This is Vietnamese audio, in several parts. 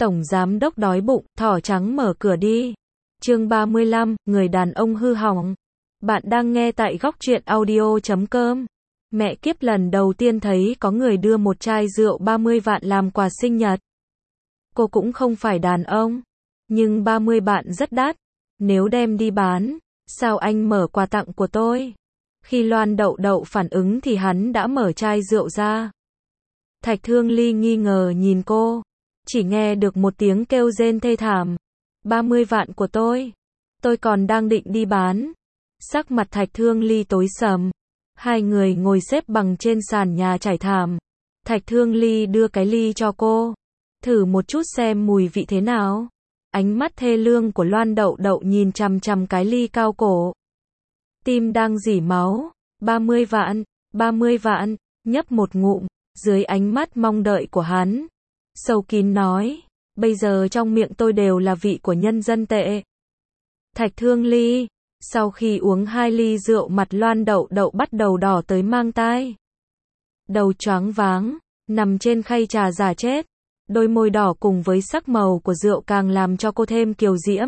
Tổng giám đốc đói bụng, thỏ trắng mở cửa đi. Chương 35, người đàn ông hư hỏng. Bạn đang nghe tại góc truyện audio.com. Mẹ kiếp lần đầu tiên thấy có người đưa một chai rượu 30 vạn làm quà sinh nhật. Cô cũng không phải đàn ông, nhưng 30 vạn rất đắt. Nếu đem đi bán, sao anh mở quà tặng của tôi? Khi Loan Đậu Đậu phản ứng thì hắn đã mở chai rượu ra. Thạch Thương Ly nghi ngờ nhìn cô, chỉ nghe được một tiếng kêu rên thê thảm. 30 vạn của tôi còn đang định đi bán. Sắc mặt Thạch Thương Ly tối sầm. Hai người ngồi xếp bằng trên sàn nhà trải thảm. Thạch Thương Ly đưa cái ly cho cô. Thử một chút xem mùi vị thế nào. Ánh mắt thê lương của Loan Đậu Đậu nhìn chằm chằm cái ly cao cổ. Tim đang rỉ máu. 30 vạn, nhấp một ngụm, dưới ánh mắt mong đợi của hắn. Sâu kín nói, bây giờ trong miệng tôi đều là vị của nhân dân tệ. Thạch Thương Ly, sau khi uống 2 ly rượu mặt Loan Đậu Đậu bắt đầu đỏ tới mang tai. Đầu choáng váng, nằm trên khay trà giả chết. Đôi môi đỏ cùng với sắc màu của rượu càng làm cho cô thêm kiều diễm.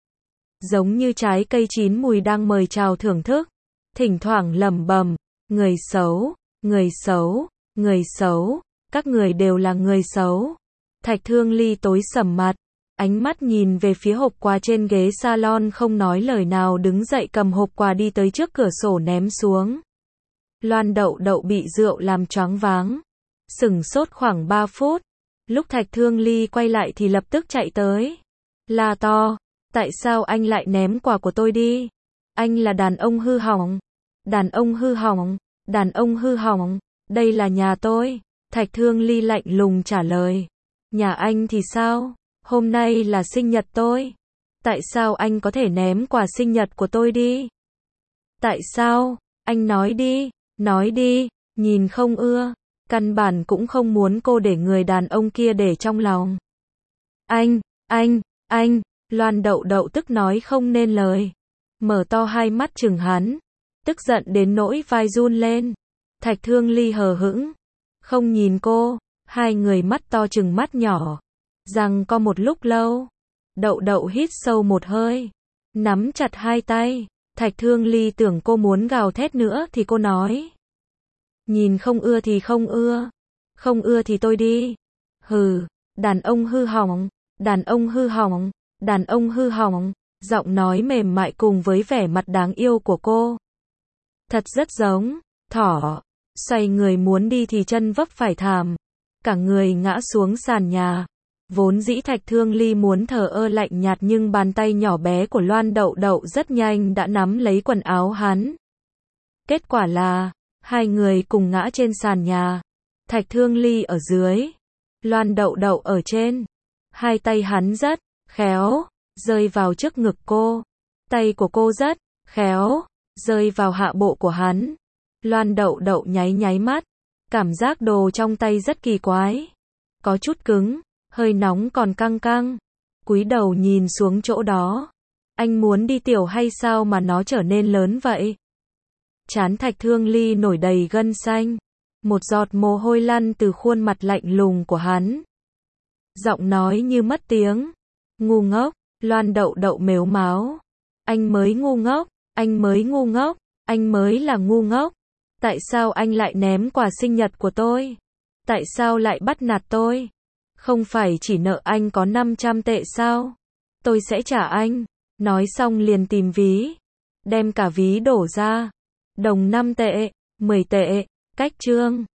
Giống như trái cây chín mùi đang mời chào thưởng thức. Thỉnh thoảng lẩm bẩm, người xấu, người xấu, người xấu, các người đều là người xấu. Thạch Thương Ly tối sầm mặt, ánh mắt nhìn về phía hộp quà trên ghế salon không nói lời nào đứng dậy cầm hộp quà đi tới trước cửa sổ ném xuống. Loan Đậu Đậu bị rượu làm choáng váng, sửng sốt khoảng 3 phút. Lúc Thạch Thương Ly quay lại thì lập tức chạy tới. La to, tại sao anh lại ném quà của tôi đi? Anh là đàn ông hư hỏng. Đàn ông hư hỏng, đàn ông hư hỏng, đây là nhà tôi. Thạch Thương Ly lạnh lùng trả lời. Nhà anh thì sao? Hôm nay là sinh nhật tôi. Tại sao anh có thể ném quà sinh nhật của tôi đi? Tại sao? Anh nói đi, nhìn không ưa. Căn bản cũng không muốn cô để người đàn ông kia để trong lòng. Anh, Loan Đậu Đậu tức nói không nên lời. Mở to hai mắt trừng hắn. Tức giận đến nỗi vai run lên. Thạch Thương Ly hờ hững. Không nhìn cô. Hai người mắt to trừng mắt nhỏ. Giằng co một lúc lâu. Đậu Đậu hít sâu một hơi. Nắm chặt hai tay. Thạch Thương Ly tưởng cô muốn gào thét nữa thì cô nói. Nhìn không ưa thì không ưa. Không ưa thì tôi đi. Hừ, đàn ông hư hỏng, đàn ông hư hỏng, đàn ông hư hỏng. Giọng nói mềm mại cùng với vẻ mặt đáng yêu của cô. Thật rất giống thỏ. Xoay người muốn đi thì chân vấp phải thảm. Cả người ngã xuống sàn nhà. Vốn dĩ Thạch Thương Ly muốn thờ ơ lạnh nhạt nhưng bàn tay nhỏ bé của Loan Đậu Đậu rất nhanh đã nắm lấy quần áo hắn. Kết quả là hai người cùng ngã trên sàn nhà. Thạch Thương Ly ở dưới, Loan Đậu Đậu ở trên. Hai tay hắn rất khéo rơi vào trước ngực cô. Tay của cô rất khéo rơi vào hạ bộ của hắn. Loan Đậu Đậu nháy mắt. Cảm giác đồ trong tay rất kỳ quái. Có chút cứng, hơi nóng còn căng căng. Cúi đầu nhìn xuống chỗ đó. Anh muốn đi tiểu hay sao mà nó trở nên lớn vậy? Trán Thạch Thương Ly nổi đầy gân xanh. Một giọt mồ hôi lăn từ khuôn mặt lạnh lùng của hắn. Giọng nói như mất tiếng. Ngu ngốc, Loan Đậu Đậu mếu máo. Anh mới ngu ngốc, anh mới ngu ngốc, anh mới là ngu ngốc. Tại sao anh lại ném quà sinh nhật của tôi? Tại sao lại bắt nạt tôi? Không phải chỉ nợ anh có 500 tệ sao? Tôi sẽ trả anh. Nói xong liền tìm ví. Đem cả ví đổ ra. Đồng 5 tệ, 10 tệ, cách trương.